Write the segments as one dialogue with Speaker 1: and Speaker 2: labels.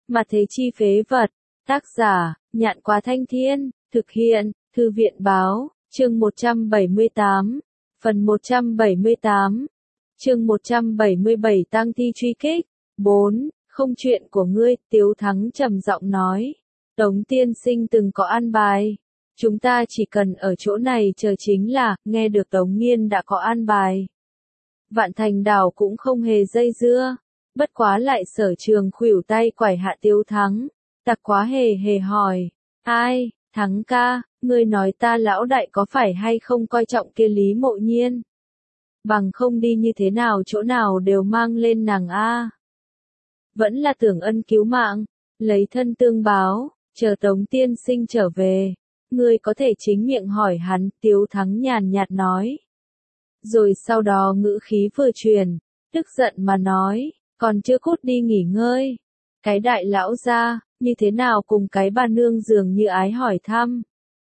Speaker 1: Mà thế chi phế vật. Tác giả, Nhạn Quá Thanh Thiên, thực hiện, Thư viện Báo, chương 178, phần 178, chương 177 tang thi truy kích. 4. Không chuyện của ngươi, Tiếu Thắng trầm giọng nói. Tống tiên sinh từng có an bài. Chúng ta chỉ cần ở chỗ này chờ chính là, nghe được Tống Nghiên đã có an bài. Vạn Thành Đảo cũng không hề dây dưa, bất quá lại Sở Trường khuỷu tay quải hạ Tiếu Thắng, Tặc Quá hề hề hỏi, ai, Thắng ca, ngươi nói ta lão đại có phải hay không coi trọng kia Lý Mộ Nhiên? Bằng không đi như thế nào chỗ nào đều mang lên nàng a. Vẫn là tưởng ân cứu mạng, lấy thân tương báo, chờ Tống tiên sinh trở về, ngươi có thể chính miệng hỏi hắn, Tiếu Thắng nhàn nhạt nói. Rồi sau đó ngữ khí vừa truyền, tức giận mà nói, còn chưa cút đi nghỉ ngơi. Cái đại lão gia, như thế nào cùng cái bà nương dường như ái hỏi thăm.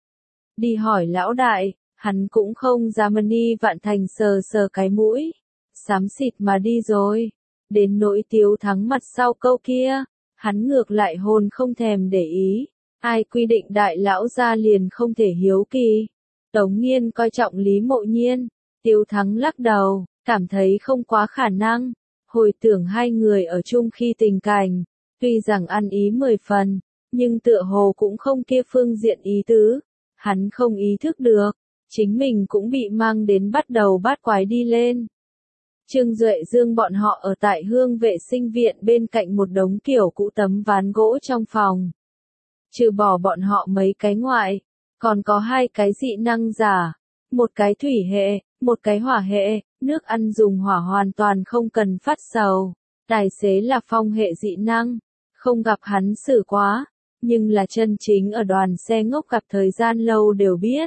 Speaker 1: Đi hỏi lão đại, hắn cũng không dám ni Vạn Thành sờ sờ cái mũi, xám xịt mà đi rồi. Đến nỗi Tiếu Thắng mặt sau câu kia, hắn ngược lại hồn không thèm để ý. Ai quy định đại lão gia liền không thể hiếu kỳ. Tống Nghiên coi trọng Lý Mộ Nhiên. Tiếu Thắng lắc đầu, cảm thấy không quá khả năng. Hồi tưởng hai người ở chung khi tình cảnh, tuy rằng ăn ý 10 phần, nhưng tựa hồ cũng không kia phương diện ý tứ. Hắn không ý thức được, chính mình cũng bị mang đến bắt đầu bát quái đi lên. Trương Duệ Dương bọn họ ở tại Hương Vệ Sinh Viện bên cạnh một đống kiểu cũ tấm ván gỗ trong phòng. Trừ bỏ bọn họ mấy cái ngoại, còn có hai cái dị năng giả, một cái thủy hệ, một cái hỏa hệ, nước ăn dùng hỏa hoàn toàn không cần phát sầu. Tài xế là phong hệ dị năng, không gặp hắn xử quá, nhưng là chân chính ở đoàn xe ngốc gặp thời gian lâu đều biết.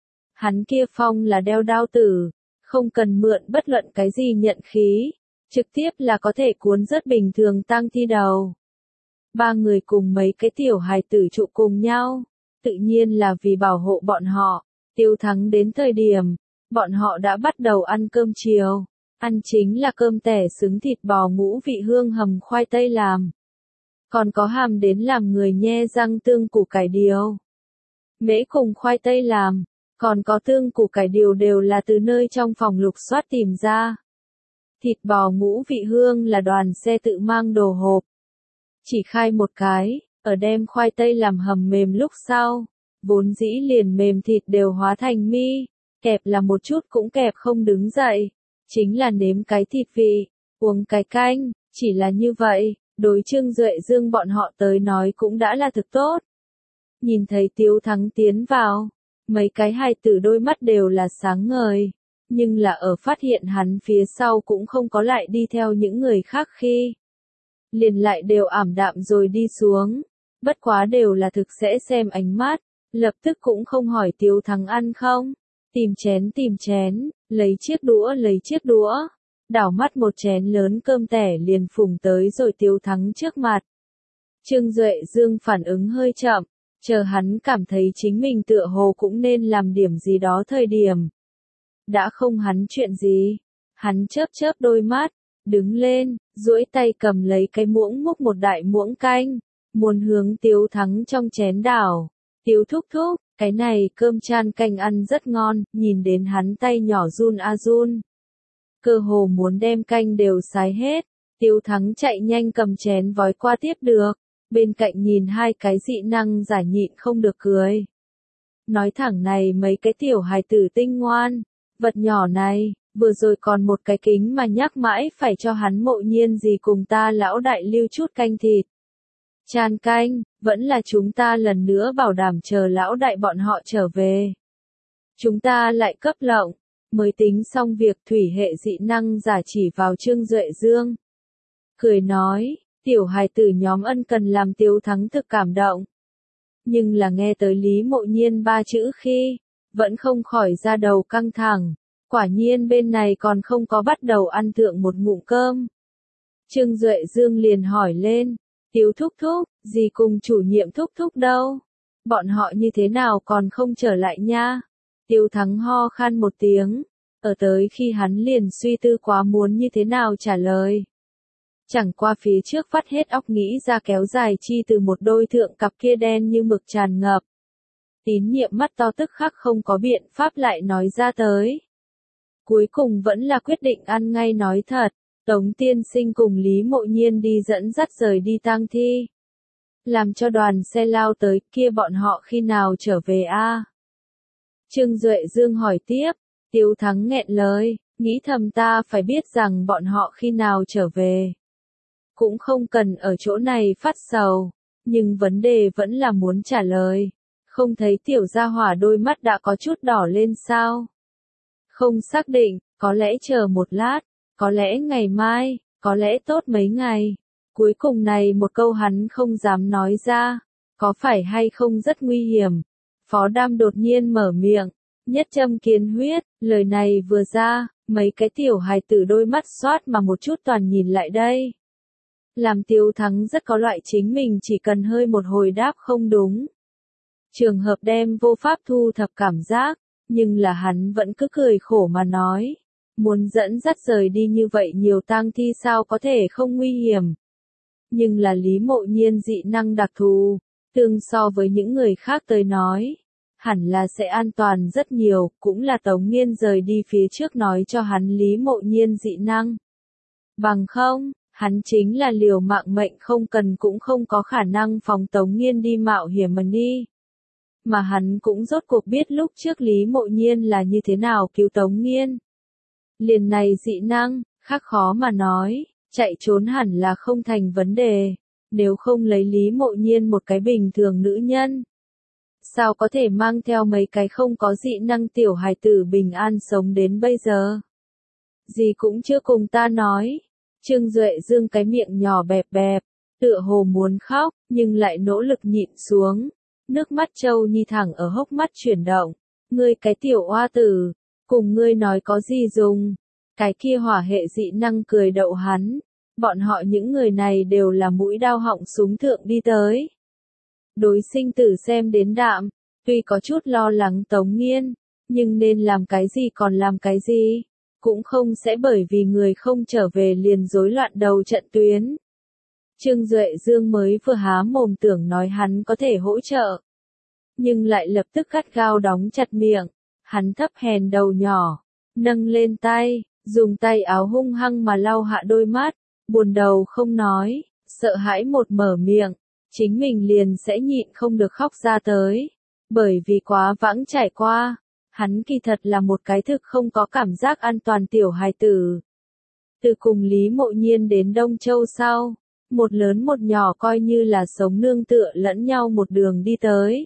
Speaker 1: Hắn kia phong là đeo đao tử, không cần mượn bất luận cái gì nhận khí, trực tiếp là có thể cuốn rất bình thường tang thi đầu. Ba người cùng mấy cái tiểu hài tử trụ cùng nhau, tự nhiên là vì bảo hộ bọn họ. Tiếu Thắng đến thời điểm, bọn họ đã bắt đầu ăn cơm chiều, ăn chính là cơm tẻ xứng thịt bò ngũ vị hương hầm khoai tây làm. Còn có hàm đến làm người nhe răng tương củ cải điều. Mễ cùng khoai tây làm, còn có tương củ cải điều đều là từ nơi trong phòng lục soát tìm ra. Thịt bò ngũ vị hương là đoàn xe tự mang đồ hộp. Chỉ khai một cái, ở đem khoai tây làm hầm mềm lúc sau, vốn dĩ liền mềm thịt đều hóa thành mi, kẹp là một chút cũng kẹp không đứng dậy, chính là nếm cái thịt vị, uống cái canh, chỉ là như vậy, đối Trương Duệ Dương bọn họ tới nói cũng đã là thực tốt. Nhìn thấy Tiếu Thắng tiến vào, mấy cái hài tử đôi mắt đều là sáng ngời, nhưng là ở phát hiện hắn phía sau cũng không có lại đi theo những người khác khi. Liền lại đều ảm đạm rồi đi xuống, bất quá đều là thực sẽ xem ánh mắt, lập tức cũng không hỏi Tiếu Thắng ăn không, tìm chén, lấy chiếc đũa, đảo mắt một chén lớn cơm tẻ liền phùng tới rồi Tiếu Thắng trước mặt. Trương Duệ Dương phản ứng hơi chậm, chờ hắn cảm thấy chính mình tựa hồ cũng nên làm điểm gì đó thời điểm. Đã không hắn chuyện gì, hắn chớp đôi mắt, đứng lên, duỗi tay cầm lấy cái muỗng múc một đại muỗng canh, muốn hướng Tiếu Thắng trong chén đảo. Tiếu thúc thúc, cái này cơm chan canh ăn rất ngon, nhìn đến hắn tay nhỏ run a run. Cơ hồ muốn đem canh đều sái hết, Tiếu Thắng chạy nhanh cầm chén vói qua tiếp được, bên cạnh nhìn hai cái dị năng giả nhịn không được cười. Nói thẳng này mấy cái tiểu hài tử tinh ngoan, vật nhỏ này, vừa rồi còn một cái kính mà nhắc mãi phải cho hắn Mộ Nhiên gì cùng ta lão đại lưu chút canh thịt. Chan canh, vẫn là chúng ta lần nữa bảo đảm chờ lão đại bọn họ trở về. Chúng ta lại cấp lộng, mới tính xong việc thủy hệ dị năng giả chỉ vào Trương Duệ Dương. Cười nói, tiểu hài tử nhóm ân cần làm Tiếu Thắng thực cảm động. Nhưng là nghe tới Lý Mộ Nhiên ba chữ khi, vẫn không khỏi ra đầu căng thẳng. Quả nhiên bên này còn không có bắt đầu ăn thượng một ngụm cơm. Trương Duệ Dương liền hỏi lên, Tiếu thúc thúc, gì cùng chủ nhiệm thúc thúc đâu? Bọn họ như thế nào còn không trở lại nha? Tiếu Thắng ho khan một tiếng, ở tới khi hắn liền suy tư quá muốn như thế nào trả lời. Chẳng qua phía trước vắt hết óc nghĩ ra kéo dài chi từ một đôi thượng cặp kia đen như mực tràn ngập. Tín nhiệm mắt to tức khắc không có biện pháp lại nói ra tới. Cuối cùng vẫn là quyết định ăn ngay nói thật, Tống tiên sinh cùng Lý Mộ Nhiên đi dẫn dắt rời đi tang thi. Làm cho đoàn xe lao tới, kia bọn họ khi nào trở về a? Trương Duệ Dương hỏi tiếp, Tiếu Thắng nghẹn lời, nghĩ thầm ta phải biết rằng bọn họ khi nào trở về. Cũng không cần ở chỗ này phát sầu, nhưng vấn đề vẫn là muốn trả lời. Không thấy tiểu gia hỏa đôi mắt đã có chút đỏ lên sao? Không xác định, có lẽ chờ một lát, có lẽ ngày mai, có lẽ tốt mấy ngày. Cuối cùng này một câu hắn không dám nói ra, có phải hay không rất nguy hiểm. Phó Đam đột nhiên mở miệng, nhất châm kiến huyết, lời này vừa ra, mấy cái tiểu hài tử đôi mắt xoát mà một chút toàn nhìn lại đây. Làm Tiếu Thắng rất có loại chính mình chỉ cần hơi một hồi đáp không đúng. Trường hợp đem vô pháp thu thập cảm giác, nhưng là hắn vẫn cứ cười khổ mà nói. Muốn dẫn dắt rời đi như vậy nhiều tang thi sao có thể không nguy hiểm. Nhưng là Lý Mộ Nhiên dị năng đặc thù, tương so với những người khác tới nói, hẳn là sẽ an toàn rất nhiều, cũng là Tống Nghiên rời đi phía trước nói cho hắn Lý Mộ Nhiên dị năng. Bằng không, hắn chính là liều mạng mệnh không cần cũng không có khả năng phòng Tống Nghiên đi mạo hiểm mà đi. Mà hắn cũng rốt cuộc biết lúc trước Lý Mộ Nhiên là như thế nào cứu Tống Nghiên. Liền này dị năng, khác khó mà nói, chạy trốn hẳn là không thành vấn đề, nếu không lấy Lý Mộ Nhiên một cái bình thường nữ nhân. Sao có thể mang theo mấy cái không có dị năng tiểu hài tử bình an sống đến bây giờ? Gì cũng chưa cùng ta nói. Trương Duệ Dương cái miệng nhỏ bẹp bẹp, tựa hồ muốn khóc, nhưng lại nỗ lực nhịn xuống. Nước mắt Châu Nhi thẳng ở hốc mắt chuyển động. Ngươi cái tiểu oa tử, cùng ngươi nói có gì dùng. Cái kia hỏa hệ dị năng cười đậu hắn. Bọn họ những người này đều là mũi đao họng súng thượng đi tới. Đối sinh tử xem đến đạm, tuy có chút lo lắng Tống Nghiên, nhưng nên làm cái gì còn làm cái gì, cũng không sẽ bởi vì người không trở về liền rối loạn đầu trận tuyến. Trương Duệ Dương mới vừa há mồm tưởng nói hắn có thể hỗ trợ, nhưng lại lập tức gắt gao đóng chặt miệng, hắn thấp hèn đầu nhỏ, nâng lên tay, dùng tay áo hung hăng mà lau hạ đôi mắt, buồn đầu không nói, sợ hãi một mở miệng, chính mình liền sẽ nhịn không được khóc ra tới, bởi vì quá vãng trải qua, hắn kỳ thật là một cái thực không có cảm giác an toàn tiểu hài tử. Từ cùng Lý Mộ Nhiên đến Đông Châu sau, một lớn một nhỏ coi như là sống nương tựa lẫn nhau một đường đi tới.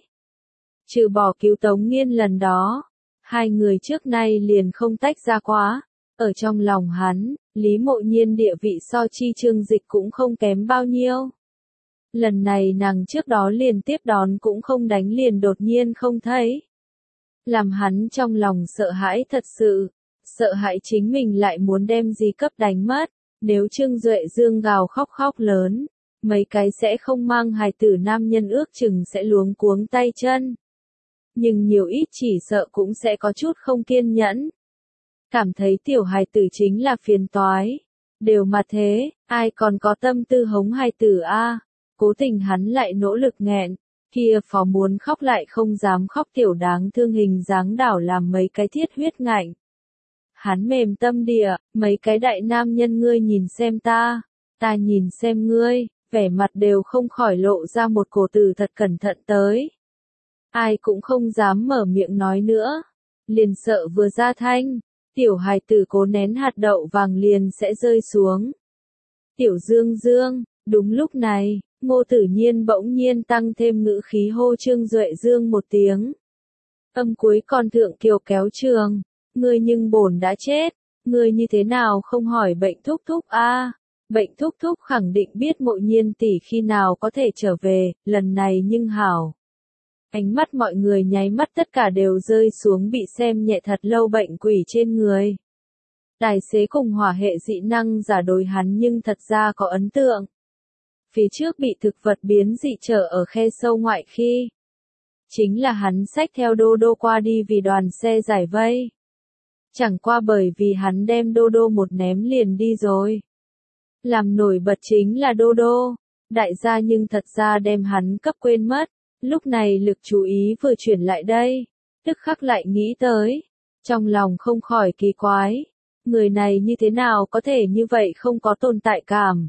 Speaker 1: Trừ bỏ cứu Tống Nghiên lần đó, hai người trước nay liền không tách ra quá, ở trong lòng hắn, Lý Mộ Nhiên địa vị so chi Trương Dịch cũng không kém bao nhiêu. Lần này nàng trước đó liền tiếp đón cũng không đánh liền đột nhiên không thấy. Làm hắn trong lòng sợ hãi thật sự, sợ hãi chính mình lại muốn đem gì cấp đánh mất, nếu Trương Duệ Dương gào khóc khóc lớn, mấy cái sẽ không mang hài tử nam nhân ước chừng sẽ luống cuống tay chân. Nhưng nhiều ít chỉ sợ cũng sẽ có chút không kiên nhẫn. Cảm thấy tiểu hài tử chính là phiền toái. Đều mà thế, ai còn có tâm tư hống hài tử a? Cố tình hắn lại nỗ lực nghẹn, kia phó muốn khóc lại không dám khóc tiểu đáng thương hình dáng đảo làm mấy cái thiết huyết ngạnh. Hắn mềm tâm địa, mấy cái đại nam nhân ngươi nhìn xem ta nhìn xem ngươi, vẻ mặt đều không khỏi lộ ra một cổ tử thật cẩn thận tới. Ai cũng không dám mở miệng nói nữa, liền sợ vừa ra thanh, tiểu hài tử cố nén hạt đậu vàng liền sẽ rơi xuống. Tiểu Dương Dương, đúng lúc này, Ngô Tử Nhiên bỗng nhiên tăng thêm ngữ khí hô Trương Duệ Dương một tiếng. Âm cuối còn thượng kiều kéo trường, ngươi nhưng bổn đã chết, ngươi như thế nào không hỏi bệnh thúc thúc a? Bệnh thúc thúc khẳng định biết Mộ Nhiên tỷ khi nào có thể trở về, lần này nhưng hảo. Ánh mắt mọi người nháy mắt tất cả đều rơi xuống bị xem nhẹ thật lâu bệnh quỷ trên người. Tài xế cùng hỏa hệ dị năng giả đối hắn nhưng thật ra có ấn tượng. Phía trước bị thực vật biến dị trở ở khe sâu ngoại khi. Chính là hắn xách theo Đô Đô qua đi vì đoàn xe giải vây. Chẳng qua bởi vì hắn đem Đô Đô một ném liền đi rồi. Làm nổi bật chính là Đô Đô. Đại gia nhưng thật ra đem hắn cấp quên mất. Lúc này lực chú ý vừa chuyển lại đây. Tức khắc lại nghĩ tới. Trong lòng không khỏi kỳ quái. Người này như thế nào có thể như vậy không có tồn tại cảm.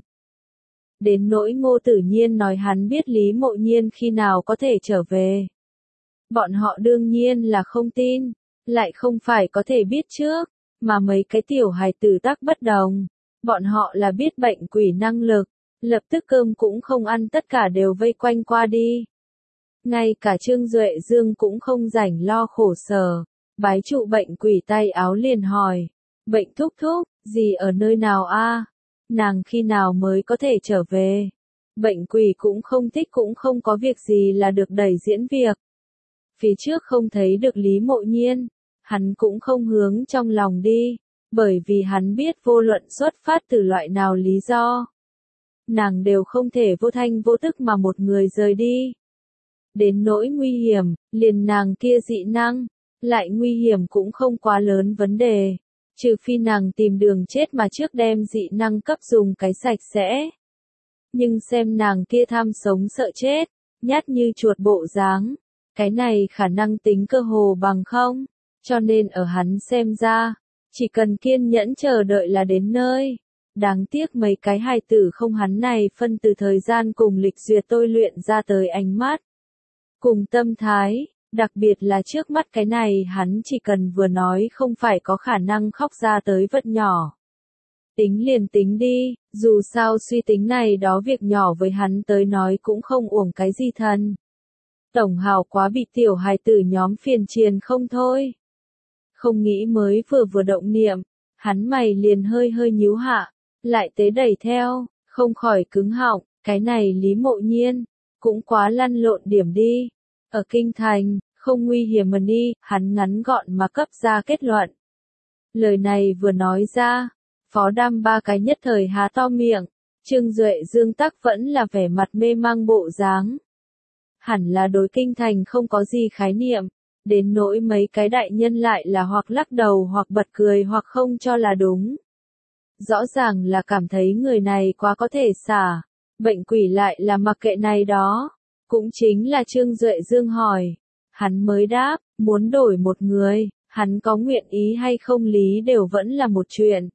Speaker 1: Đến nỗi Ngô Tử Nhiên nói hắn biết Lý Mộ Nhiên khi nào có thể trở về. Bọn họ đương nhiên là không tin. Lại không phải có thể biết trước. Mà mấy cái tiểu hài tử tác bất đồng. Bọn họ là biết bệnh quỷ năng lực. Lập tức cơm cũng không ăn tất cả đều vây quanh qua đi. Ngay cả Trương Duệ Dương cũng không rảnh lo khổ sở. Bái trụ bệnh quỷ tay áo liền hỏi. Bệnh thúc thúc, gì ở nơi nào a? Nàng khi nào mới có thể trở về? Bệnh quỷ cũng không thích cũng không có việc gì là được đẩy diễn việc. Phía trước không thấy được Lý Mộ Nhiên. Hắn cũng không hướng trong lòng đi. Bởi vì hắn biết vô luận xuất phát từ loại nào lý do. Nàng đều không thể vô thanh vô tức mà một người rời đi. Đến nỗi nguy hiểm, liền nàng kia dị năng, lại nguy hiểm cũng không quá lớn vấn đề. Trừ phi nàng tìm đường chết mà trước đem dị năng cấp dùng cái sạch sẽ. Nhưng xem nàng kia tham sống sợ chết, nhát như chuột bộ dáng, cái này khả năng tính cơ hồ bằng không, cho nên ở hắn xem ra, chỉ cần kiên nhẫn chờ đợi là đến nơi. Đáng tiếc mấy cái hài tử không hắn này phân từ thời gian cùng lịch duyệt tôi luyện ra tới ánh mắt. Cùng tâm thái, đặc biệt là trước mắt cái này hắn chỉ cần vừa nói không phải có khả năng khóc ra tới vật nhỏ. Tính liền tính đi, dù sao suy tính này đó việc nhỏ với hắn tới nói cũng không uổng cái gì thân. Tổng hào quá bị tiểu hài tử nhóm phiền triền không thôi. Không nghĩ mới vừa động niệm, hắn mày liền hơi nhíu hạ, lại tế đẩy theo, không khỏi cứng họng, cái này Lý Mộ Nhiên, cũng quá lăn lộn điểm đi. Ở kinh thành, không nguy hiểm mà đi, hắn ngắn gọn mà cấp ra kết luận. Lời này vừa nói ra, Phó Đam ba cái nhất thời há to miệng, Trương Duệ Dương tắc vẫn là vẻ mặt mê mang bộ dáng. Hẳn là đối kinh thành không có gì khái niệm, đến nỗi mấy cái đại nhân lại là hoặc lắc đầu hoặc bật cười hoặc không cho là đúng. Rõ ràng là cảm thấy người này quá có thể xả, bệnh quỷ lại là mặc kệ này đó. Cũng chính là Trương Duệ Dương hỏi, hắn mới đáp, muốn đổi một người, hắn có nguyện ý hay không lý đều vẫn là một chuyện.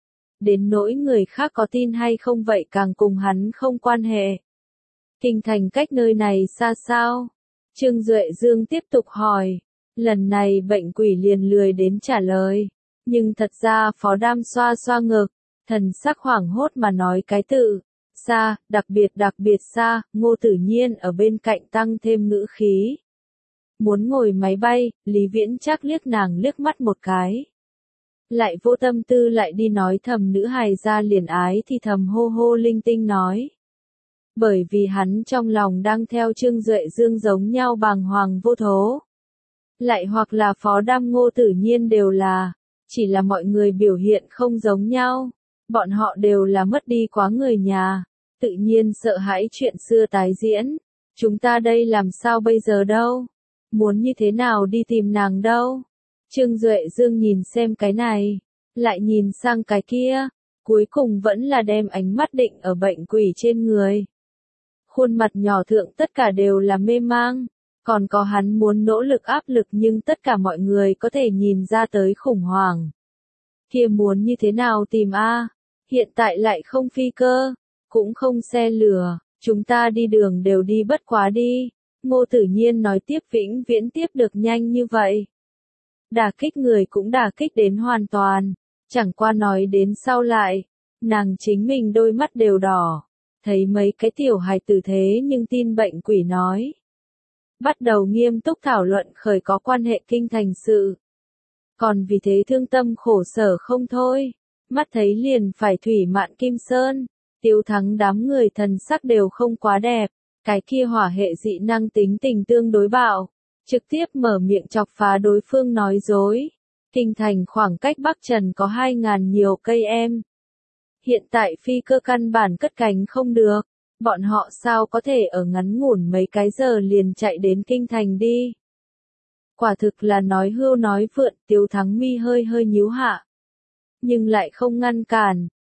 Speaker 1: Đến nỗi người khác có tin hay không vậy càng cùng hắn không quan hệ. Kinh thành cách nơi này xa sao? Trương Duệ Dương tiếp tục hỏi, lần này bệnh quỷ liền lười đến trả lời. Nhưng thật ra Phó Đam xoa xoa ngực, thần sắc hoảng hốt mà nói cái tự. Xa, đặc biệt xa, Ngô Tử Nhiên ở bên cạnh tăng thêm ngữ khí. Muốn ngồi máy bay, Lý Viễn Trác liếc nàng liếc mắt một cái. Lại vô tâm tư lại đi nói thầm nữ hài ra liền ái thì thầm hô hô linh tinh nói. Bởi vì hắn trong lòng đang theo Trương Duệ Dương giống nhau bàng hoàng vô thố. Lại hoặc là Phó Đam Ngô Tử Nhiên đều là, chỉ là mọi người biểu hiện không giống nhau. Bọn họ đều là mất đi quá người nhà, tự nhiên sợ hãi chuyện xưa tái diễn. Chúng ta đây làm sao bây giờ đâu? Muốn như thế nào đi tìm nàng đâu? Trương Duệ Dương nhìn xem cái này, lại nhìn sang cái kia, cuối cùng vẫn là đem ánh mắt định ở bệnh quỷ trên người. Khuôn mặt nhỏ thượng tất cả đều là mê mang, còn có hắn muốn nỗ lực áp lực nhưng tất cả mọi người có thể nhìn ra tới khủng hoảng. Kia muốn như thế nào tìm a? Hiện tại lại không phi cơ, cũng không xe lửa, chúng ta đi đường đều đi bất quá đi. Ngô Tử Nhiên nói tiếp vĩnh viễn tiếp được nhanh như vậy. Đả kích người cũng đả kích đến hoàn toàn, chẳng qua nói đến sau lại, nàng chính mình đôi mắt đều đỏ, thấy mấy cái tiểu hài tử thế nhưng tin bệnh quỷ nói. Bắt đầu nghiêm túc thảo luận khởi có quan hệ kinh thành sự. Còn vì thế thương tâm khổ sở không thôi, mắt thấy liền phải thủy mạn Kim Sơn, Tiếu Thắng đám người thần sắc đều không quá đẹp, cái kia hỏa hệ dị năng tính tình tương đối bạo, trực tiếp mở miệng chọc phá đối phương nói dối. Kinh thành khoảng cách Bắc Trần có 2.000 nhiều cây em. Hiện tại phi cơ căn bản cất cánh không được, bọn họ sao có thể ở ngắn ngủn mấy cái giờ liền chạy đến kinh thành đi. Quả thực là nói hưu nói vượn, Tiếu Thắng mi hơi nhíu hạ. Nhưng lại không ngăn cản,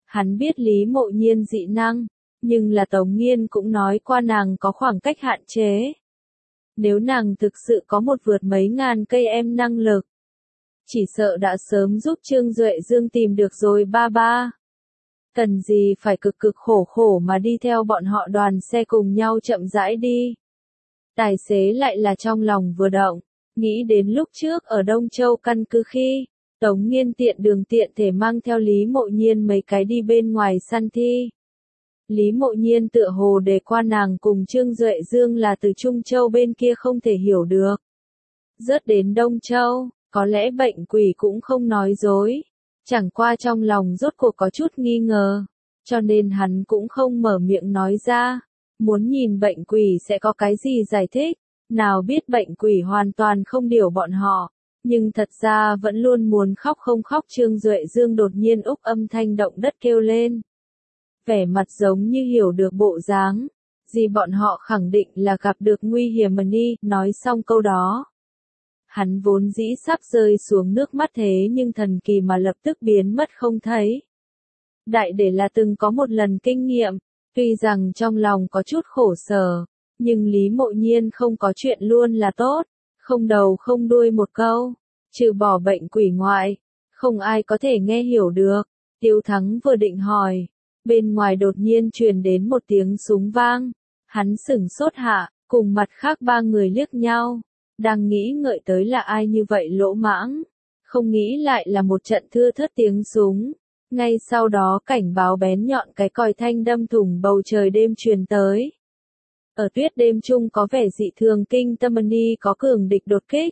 Speaker 1: Hắn biết Lý Mộ Nhiên dị năng, nhưng là Tống Nghiên cũng nói qua nàng có khoảng cách hạn chế. Nếu nàng thực sự có một vượt mấy ngàn cây em năng lực, chỉ sợ đã sớm giúp Trương Duệ Dương tìm được rồi ba ba. Cần gì phải cực cực khổ khổ mà đi theo bọn họ đoàn xe cùng nhau chậm rãi đi. Tài xế lại là trong lòng vừa động, nghĩ đến lúc trước ở Đông Châu căn cứ khi, Tống Nghiên tiện đường tiện thể mang theo Lý Mộ Nhiên mấy cái đi bên ngoài săn thi. Lý Mộ Nhiên tựa hồ đề qua nàng cùng Trương Duệ Dương là từ Trung Châu bên kia không thể hiểu được. Rớt đến Đông Châu, có lẽ bệnh quỷ cũng không nói dối. Chẳng qua trong lòng rốt cuộc có chút nghi ngờ, cho nên hắn cũng không mở miệng nói ra. Muốn nhìn bệnh quỷ sẽ có cái gì giải thích, nào biết bệnh quỷ hoàn toàn không điều bọn họ. Nhưng thật ra vẫn luôn muốn khóc không khóc. Trương Duệ Dương đột nhiên úc âm thanh động đất kêu lên. Vẻ mặt giống như hiểu được bộ dáng, gì bọn họ khẳng định là gặp được nguy hiểm mà đi, nói xong câu đó. Hắn vốn dĩ sắp rơi xuống nước mắt thế nhưng thần kỳ mà lập tức biến mất không thấy. Đại để là từng có một lần kinh nghiệm, tuy rằng trong lòng có chút khổ sở, nhưng Lý Mộ Nhiên không có chuyện luôn là tốt, không đầu không đuôi một câu, trừ bỏ bệnh quỷ ngoại, không ai có thể nghe hiểu được. Tiêu Thắng vừa định hỏi, bên ngoài đột nhiên truyền đến một tiếng súng vang, hắn sửng sốt hạ, cùng mặt khác ba người liếc nhau, đang nghĩ ngợi tới là ai như vậy lỗ mãng, không nghĩ lại là một trận thưa thớt tiếng súng. Ngay sau đó cảnh báo bén nhọn cái còi thanh đâm thủng bầu trời đêm truyền tới. Ở tuyết đêm chung có vẻ dị thường kinh tâm ni có cường địch đột kích.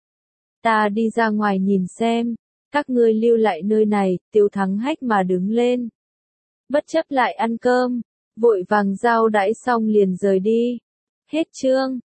Speaker 1: Ta đi ra ngoài nhìn xem, các ngươi lưu lại nơi này. Tiêu Thắng hách mà đứng lên. Bất chấp lại ăn cơm, vội vàng giao đãi xong liền rời đi. Hết chương.